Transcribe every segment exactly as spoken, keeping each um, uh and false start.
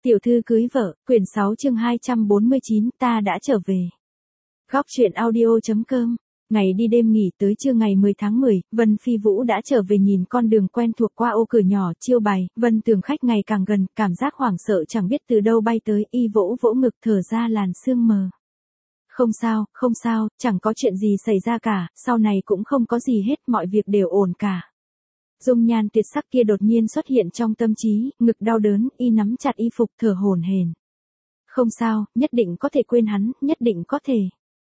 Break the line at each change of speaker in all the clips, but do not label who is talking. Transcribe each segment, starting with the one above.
Tiểu thư cưới vợ, quyển sáu chương hai trăm bốn mươi chín, ta đã trở về. Góc truyện audio.com. Ngày đi đêm nghỉ tới trưa ngày mười tháng mười, Vân Phi Vũ đã trở về nhìn con đường quen thuộc qua ô cửa nhỏ chiêu bày, Vân tường khách ngày càng gần, cảm giác hoảng sợ chẳng biết từ đâu bay tới, y vỗ vỗ ngực thở ra làn sương mờ. Không sao, không sao, chẳng có chuyện gì xảy ra cả, sau này cũng không có gì hết, mọi việc đều ổn cả. Dung nhan tuyệt sắc kia đột nhiên xuất hiện trong tâm trí, ngực đau đớn, y nắm chặt y phục thở hổn hển. Không sao, nhất định có thể quên hắn, nhất định có thể.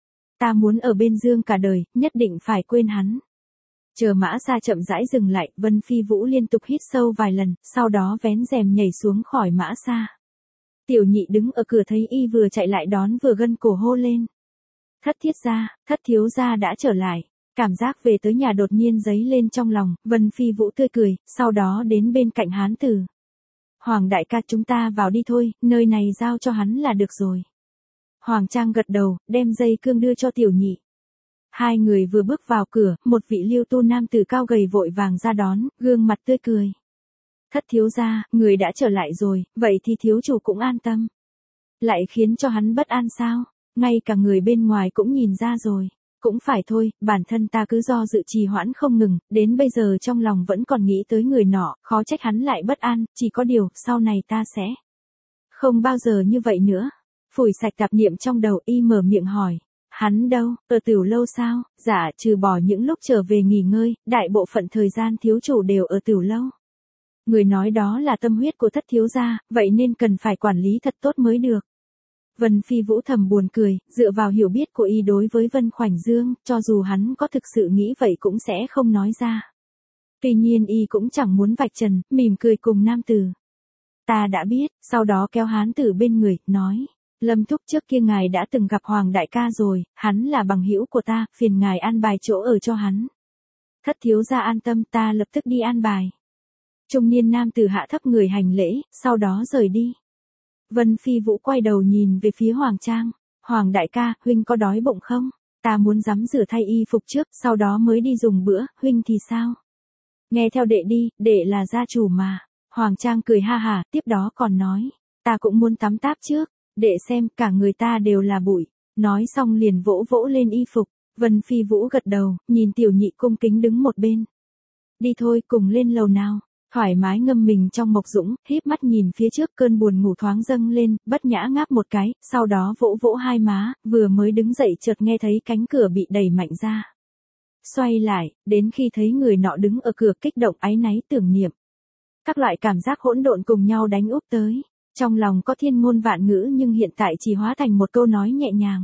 Ta muốn ở bên Dương cả đời, nhất định phải quên hắn. Chờ mã xa chậm rãi dừng lại, Vân Phi Vũ liên tục hít sâu vài lần, sau đó vén rèm nhảy xuống khỏi mã xa. Tiểu nhị đứng ở cửa thấy y vừa chạy lại đón vừa gân cổ hô lên. Thất thiết gia, thất thiếu gia đã trở lại. Cảm giác về tới nhà đột nhiên dấy lên trong lòng, Vân Phi Vũ tươi cười, sau đó đến bên cạnh hán tử. Hoàng đại ca, chúng ta vào đi thôi, nơi này giao cho hắn là được rồi. Hoàng Trang gật đầu, đem dây cương đưa cho tiểu nhị. Hai người vừa bước vào cửa, một vị liêu tu nam tử cao gầy vội vàng ra đón, gương mặt tươi cười. Thất thiếu gia, người đã trở lại rồi, vậy thì thiếu chủ cũng an tâm. Lại khiến cho hắn bất an sao? Ngay cả người bên ngoài cũng nhìn ra rồi. Cũng phải thôi, bản thân ta cứ do dự trì hoãn không ngừng, đến bây giờ trong lòng vẫn còn nghĩ tới người nọ, khó trách hắn lại bất an, chỉ có điều, sau này ta sẽ không bao giờ như vậy nữa. Phủi sạch tạp niệm trong đầu, y mở miệng hỏi, hắn đâu, ở tiểu lâu sao? Dạ, trừ bỏ những lúc trở về nghỉ ngơi, đại bộ phận thời gian thiếu chủ đều ở tiểu lâu. Người nói đó là tâm huyết của thất thiếu gia, vậy nên cần phải quản lý thật tốt mới được. Vân Phi Vũ thầm buồn cười, dựa vào hiểu biết của y đối với Vân Khoảnh Dương, cho dù hắn có thực sự nghĩ vậy cũng sẽ không nói ra. Tuy nhiên y cũng chẳng muốn vạch trần, mỉm cười cùng nam tử. Ta đã biết, sau đó kéo hán tử bên người, nói. Lâm thúc, trước kia ngài đã từng gặp Hoàng đại ca rồi, hắn là bằng hữu của ta, phiền ngài an bài chỗ ở cho hắn. Thất thiếu gia an tâm, ta lập tức đi an bài. Trung niên nam tử hạ thấp người hành lễ, sau đó rời đi. Vân Phi Vũ quay đầu nhìn về phía Hoàng Trang. Hoàng đại ca, huynh có đói bụng không? Ta muốn rắm rửa thay y phục trước, sau đó mới đi dùng bữa, huynh thì sao? Nghe theo đệ đi, đệ là gia chủ mà. Hoàng Trang cười ha hả, tiếp đó còn nói. Ta cũng muốn tắm táp trước, đệ xem cả người ta đều là bụi. Nói xong liền vỗ vỗ lên y phục. Vân Phi Vũ gật đầu, nhìn tiểu nhị cung kính đứng một bên. Đi thôi, cùng lên lầu nào. Thoải mái ngâm mình trong mộc dũng, híp mắt nhìn phía trước, cơn buồn ngủ thoáng dâng lên, bất nhã ngáp một cái, sau đó vỗ vỗ hai má, vừa mới đứng dậy chợt nghe thấy cánh cửa bị đẩy mạnh ra. Xoay lại, đến khi thấy người nọ đứng ở cửa, kích động áy náy tưởng niệm. Các loại cảm giác hỗn độn cùng nhau đánh úp tới, trong lòng có thiên ngôn vạn ngữ nhưng hiện tại chỉ hóa thành một câu nói nhẹ nhàng.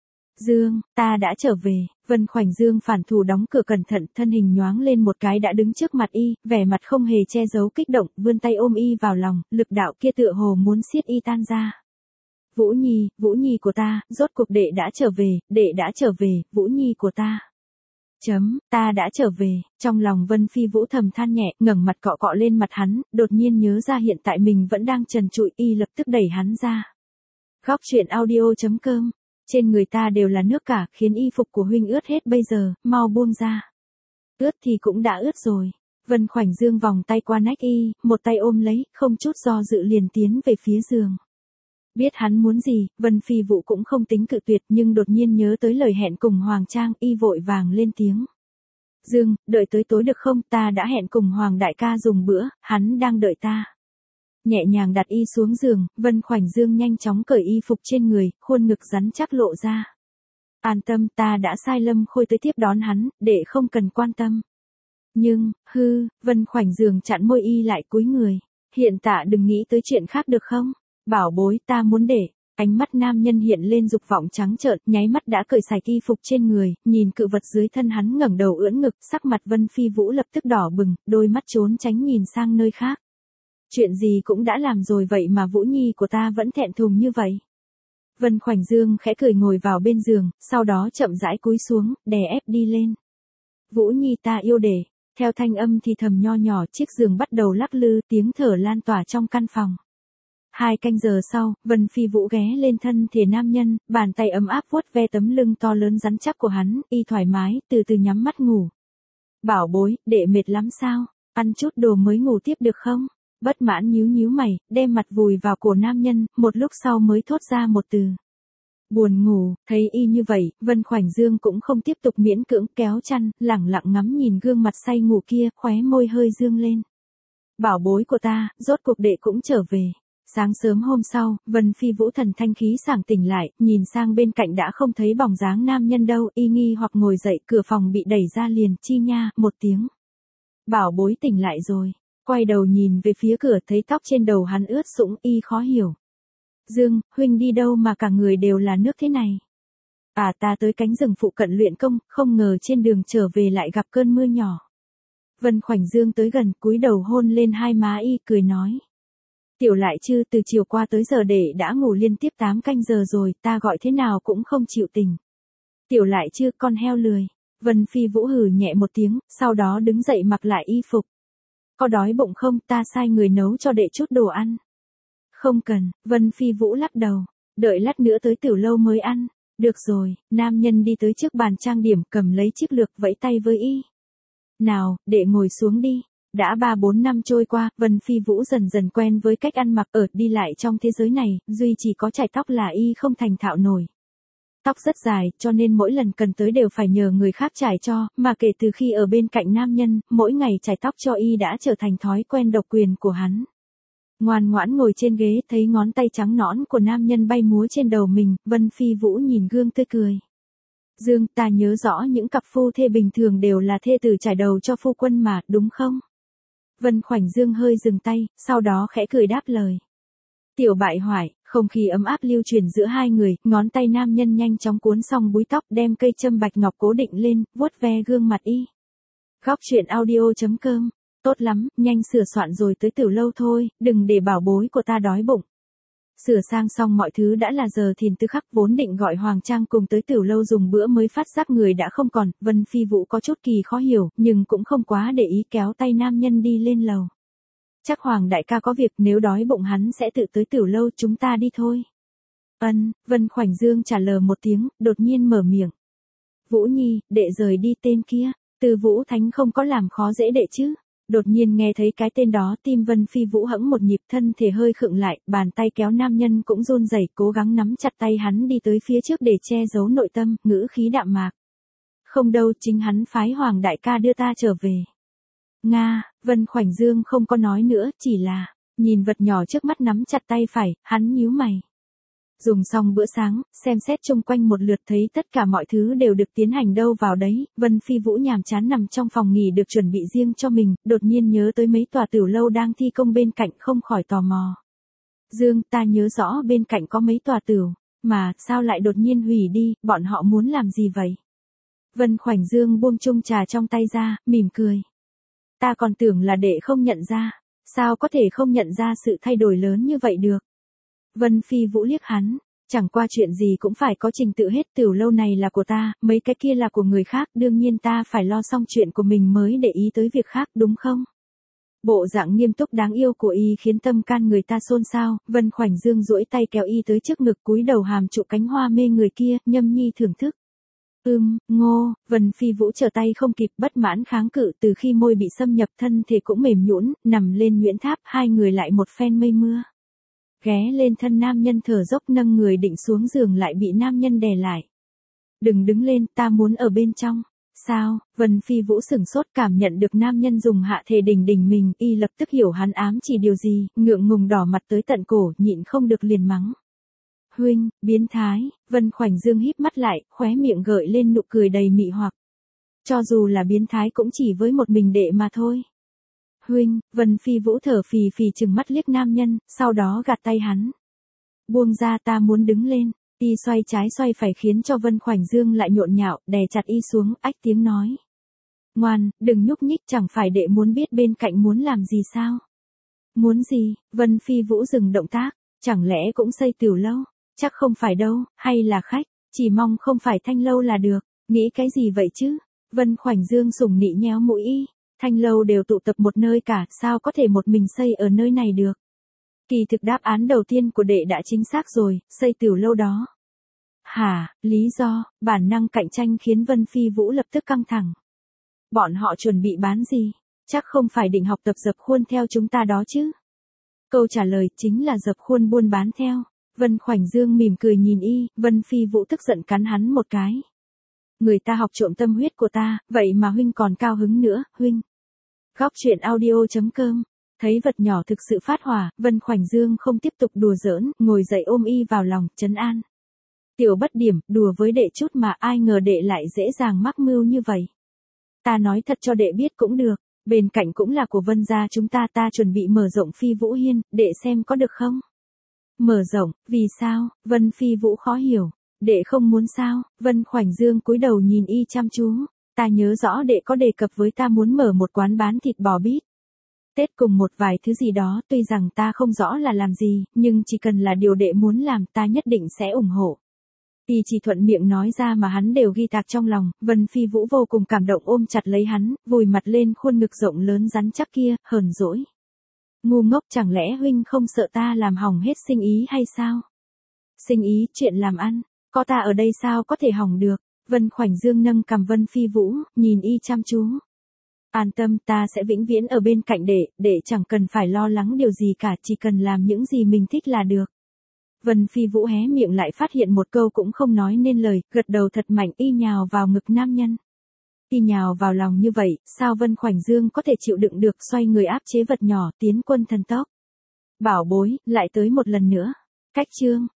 Dương, ta đã trở về. Vân Khoảnh Dương phản thủ đóng cửa cẩn thận, thân hình nhoáng lên một cái đã đứng trước mặt y, vẻ mặt không hề che giấu kích động, vươn tay ôm y vào lòng, lực đạo kia tựa hồ muốn siết y tan ra. Vũ Nhi, Vũ Nhi của ta, rốt cuộc đệ đã trở về, đệ đã trở về, Vũ Nhi của ta. Chấm, ta đã trở về, trong lòng Vân Phi Vũ thầm than nhẹ, ngẩng mặt cọ cọ lên mặt hắn, đột nhiên nhớ ra hiện tại mình vẫn đang trần trụi, y lập tức đẩy hắn ra. Góc truyện audio.com. Trên người ta đều là nước cả, khiến y phục của huynh ướt hết bây giờ, mau buông ra. Ướt thì cũng đã ướt rồi. Vân Khoảnh Dương vòng tay qua nách y, một tay ôm lấy, không chút do dự liền tiến về phía giường. Biết hắn muốn gì, Vân Phi Vũ cũng không tính cự tuyệt, nhưng đột nhiên nhớ tới lời hẹn cùng Hoàng Trang, y vội vàng lên tiếng. Dương, đợi tới tối được không, ta đã hẹn cùng Hoàng đại ca dùng bữa, hắn đang đợi ta. Nhẹ nhàng đặt y xuống giường, Vân Khoảnh Dương nhanh chóng cởi y phục trên người, khuôn ngực rắn chắc lộ ra. An tâm, ta đã sai Lâm Khôi tới tiếp đón hắn, để không cần quan tâm. Nhưng, hư, Vân Khoảnh Dương chặn môi y lại cúi người. Hiện tại đừng nghĩ tới chuyện khác được không? Bảo bối, ta muốn để. Ánh mắt nam nhân hiện lên dục vọng trắng trợn, nháy mắt đã cởi sạch y phục trên người, nhìn cự vật dưới thân hắn ngẩng đầu ưỡn ngực, sắc mặt Vân Phi Vũ lập tức đỏ bừng, đôi mắt trốn tránh nhìn sang nơi khác. Chuyện gì cũng đã làm rồi vậy mà Vũ Nhi của ta vẫn thẹn thùng như vậy. Vân Khoảnh Dương khẽ cười ngồi vào bên giường, sau đó chậm rãi cúi xuống, đè ép đi lên. Vũ Nhi ta yêu để. Theo thanh âm thì thầm nho nhỏ, chiếc giường bắt đầu lắc lư, tiếng thở lan tỏa trong căn phòng. Hai canh giờ sau, Vân Phi Vũ ghé lên thân thể nam nhân, bàn tay ấm áp vuốt ve tấm lưng to lớn rắn chắc của hắn, y thoải mái, từ từ nhắm mắt ngủ. Bảo bối, đệ mệt lắm sao? Ăn chút đồ mới ngủ tiếp được không? Bất mãn nhíu nhíu mày, đem mặt vùi vào cổ nam nhân, một lúc sau mới thốt ra một từ. Buồn ngủ. Thấy y như vậy, Vân Khoảnh Dương cũng không tiếp tục miễn cưỡng, kéo chăn, lẳng lặng ngắm nhìn gương mặt say ngủ kia, khóe môi hơi dương lên. Bảo bối của ta, rốt cuộc đệ cũng trở về. Sáng sớm hôm sau, Vân Phi Vũ thần thanh khí sảng tỉnh lại, nhìn sang bên cạnh đã không thấy bóng dáng nam nhân đâu, y nghi hoặc ngồi dậy, cửa phòng bị đẩy ra liền, chi nha, một tiếng. Bảo bối tỉnh lại rồi. Quay đầu nhìn về phía cửa, thấy tóc trên đầu hắn ướt sũng, y khó hiểu. Dương, huynh đi đâu mà cả người đều là nước thế này? À, ta tới cánh rừng phụ cận luyện công, không ngờ trên đường trở về lại gặp cơn mưa nhỏ. Vân Khoảnh Dương tới gần, cúi đầu hôn lên hai má y, cười nói. Tiểu Lại Chư, từ chiều qua tới giờ đệ đã ngủ liên tiếp tám canh giờ rồi, ta gọi thế nào cũng không chịu tỉnh. Tiểu Lại Chư, con heo lười. Vân Phi Vũ hừ nhẹ một tiếng, sau đó đứng dậy mặc lại y phục. Có đói bụng không, ta sai người nấu cho đệ chút đồ ăn. Không cần. Vân Phi Vũ lắc đầu. Đợi lát nữa tới Tiểu Lâu mới ăn. Được rồi. Nam nhân đi tới trước bàn trang điểm, cầm lấy chiếc lược, vẫy tay với y. Nào, đệ ngồi xuống đi. Đã ba bốn năm trôi qua, Vân Phi Vũ dần dần quen với cách ăn mặc ở đi lại trong thế giới này, duy chỉ có chải tóc là y không thành thạo nổi. Tóc rất dài, cho nên mỗi lần cần tới đều phải nhờ người khác chải cho, mà kể từ khi ở bên cạnh nam nhân, mỗi ngày chải tóc cho y đã trở thành thói quen độc quyền của hắn. Ngoan ngoãn ngồi trên ghế, thấy ngón tay trắng nõn của nam nhân bay múa trên đầu mình, Vân Phi Vũ nhìn gương tươi cười. Dương, ta nhớ rõ những cặp phu thê bình thường đều là thê tử trải đầu cho phu quân mà, đúng không? Vân Khoảnh Dương hơi dừng tay, sau đó khẽ cười đáp lời. Tiểu bại hoại, không khí ấm áp lưu truyền giữa hai người, ngón tay nam nhân nhanh chóng cuốn xong búi tóc, đem cây châm bạch ngọc cố định lên, vuốt ve gương mặt y. Góc truyện audio chấm com. Tốt lắm, nhanh sửa soạn rồi tới Tiểu Lâu thôi, đừng để bảo bối của ta đói bụng. Sửa sang xong mọi thứ đã là giờ thìn tư khắc, vốn định gọi Hoàng Trang cùng tới Tiểu Lâu dùng bữa mới phát giác người đã không còn, Vân Phi Vũ có chút kỳ khó hiểu, nhưng cũng không quá để ý, kéo tay nam nhân đi lên lầu. Chắc Hoàng đại ca có việc, nếu đói bụng hắn sẽ tự tới Tiểu Lâu, chúng ta đi thôi. Ân, Vân Khoảnh Dương trả lời một tiếng, đột nhiên mở miệng. Vũ Nhi, đệ rời đi tên kia, Từ Vũ Thánh không có làm khó dễ đệ chứ? Đột nhiên nghe thấy cái tên đó, tim Vân Phi Vũ hẫng một nhịp, thân thể hơi khựng lại, bàn tay kéo nam nhân cũng run rẩy, cố gắng nắm chặt tay hắn đi tới phía trước để che giấu nội tâm, ngữ khí đạm mạc. Không đâu, chính hắn phái Hoàng đại ca đưa ta trở về. Nga, Vân Khoảnh Dương không có nói nữa, chỉ là, nhìn vật nhỏ trước mắt nắm chặt tay phải, hắn nhíu mày. Dùng xong bữa sáng, xem xét chung quanh một lượt thấy tất cả mọi thứ đều được tiến hành đâu vào đấy, Vân Phi Vũ nhàm chán nằm trong phòng nghỉ được chuẩn bị riêng cho mình, đột nhiên nhớ tới mấy tòa Tiểu Lâu đang thi công bên cạnh, không khỏi tò mò. Dương, ta nhớ rõ bên cạnh có mấy tòa tiểu, mà sao lại đột nhiên hủy đi, bọn họ muốn làm gì vậy? Vân Khoảnh Dương buông chung trà trong tay ra, mỉm cười. Ta còn tưởng là đệ không nhận ra, sao có thể không nhận ra sự thay đổi lớn như vậy được? Vân Phi Vũ liếc hắn, chẳng qua chuyện gì cũng phải có trình tự hết, Tiểu Lâu này là của ta, mấy cái kia là của người khác, đương nhiên ta phải lo xong chuyện của mình mới để ý tới việc khác, đúng không? Bộ dạng nghiêm túc đáng yêu của y khiến tâm can người ta xôn xao, Vân Khoảnh Dương duỗi tay kéo y tới trước ngực, cúi đầu hàm trụ cánh hoa mê người kia, nhâm nhi thưởng thức. Ưm, ngô, Vân Phi Vũ trở tay không kịp, bất mãn kháng cự, từ khi môi bị xâm nhập thân thể cũng mềm nhũn, nằm lên nhuyễn tháp, hai người lại một phen mây mưa. Ghé lên thân nam nhân thở dốc, nâng người định xuống giường lại bị nam nhân đè lại. Đừng đứng lên, ta muốn ở bên trong. Sao? Vân Phi Vũ sửng sốt, cảm nhận được nam nhân dùng hạ thể đỉnh đỉnh mình, y lập tức hiểu hắn ám chỉ điều gì, ngượng ngùng đỏ mặt tới tận cổ, nhịn không được liền mắng. Huynh, biến thái. Vân Khoảnh Dương híp mắt lại, khóe miệng gợi lên nụ cười đầy mị hoặc. Cho dù là biến thái cũng chỉ với một mình đệ mà thôi. Huynh, Vân Phi Vũ thở phì phì chừng mắt liếc nam nhân, sau đó gạt tay hắn. Buông ra, ta muốn đứng lên. Y xoay trái xoay phải khiến cho Vân Khoảnh Dương lại nhộn nhạo, đè chặt y xuống, ách tiếng nói. Ngoan, đừng nhúc nhích, chẳng phải đệ muốn biết bên cạnh muốn làm gì sao? Muốn gì? Vân Phi Vũ dừng động tác, chẳng lẽ cũng xây Tiểu Lâu? Chắc không phải đâu, hay là khách, chỉ mong không phải Thanh Lâu là được, nghĩ cái gì vậy chứ? Vân Khoảnh Dương sủng nị nhéo mũi y, Thanh Lâu đều tụ tập một nơi cả, sao có thể một mình xây ở nơi này được? Kỳ thực đáp án đầu tiên của đệ đã chính xác rồi, xây Tiểu Lâu đó. Hả, lý do, bản năng cạnh tranh khiến Vân Phi Vũ lập tức căng thẳng. Bọn họ chuẩn bị bán gì? Chắc không phải định học tập dập khuôn theo chúng ta đó chứ? Câu trả lời chính là dập khuôn buôn bán theo. Vân Khoảnh Dương mỉm cười nhìn y, Vân Phi Vũ tức giận cắn hắn một cái. Người ta học trộm tâm huyết của ta, vậy mà huynh còn cao hứng nữa, huynh. Góc truyện audio.com. Thấy vật nhỏ thực sự phát hỏa, Vân Khoảnh Dương không tiếp tục đùa giỡn, ngồi dậy ôm y vào lòng, trấn an. Tiểu bất điểm, đùa với đệ chút mà ai ngờ đệ lại dễ dàng mắc mưu như vậy. Ta nói thật cho đệ biết cũng được, bên cạnh cũng là của Vân gia chúng ta, ta chuẩn bị mở rộng Phi Vũ Hiên, đệ xem có được không? Mở rộng, vì sao? Vân Phi Vũ khó hiểu. Đệ không muốn sao? Vân Khoảnh Dương cúi đầu nhìn y chăm chú. Ta nhớ rõ đệ có đề cập với ta muốn mở một quán bán thịt bò bít tết cùng một vài thứ gì đó, tuy rằng ta không rõ là làm gì, nhưng chỉ cần là điều đệ muốn làm ta nhất định sẽ ủng hộ. Y chỉ thuận miệng nói ra mà hắn đều ghi tạc trong lòng. Vân Phi Vũ vô cùng cảm động ôm chặt lấy hắn, vùi mặt lên khuôn ngực rộng lớn rắn chắc kia, hờn dỗi. Ngu ngốc, chẳng lẽ huynh không sợ ta làm hỏng hết sinh ý hay sao? Sinh ý, chuyện làm ăn, có ta ở đây sao có thể hỏng được? Vân Khoảnh Dương nâng cằm Vân Phi Vũ, nhìn y chăm chú. An tâm, ta sẽ vĩnh viễn ở bên cạnh đệ, đệ chẳng cần phải lo lắng điều gì cả, chỉ cần làm những gì mình thích là được. Vân Phi Vũ hé miệng lại phát hiện một câu cũng không nói nên lời, gật đầu thật mạnh, y nhào vào ngực nam nhân. Y nhào vào lòng như vậy, sao Vân Khoảnh Dương có thể chịu đựng được, xoay người áp chế vật nhỏ, tiến quân thần tốc. Bảo bối, lại tới một lần nữa. Cách chương.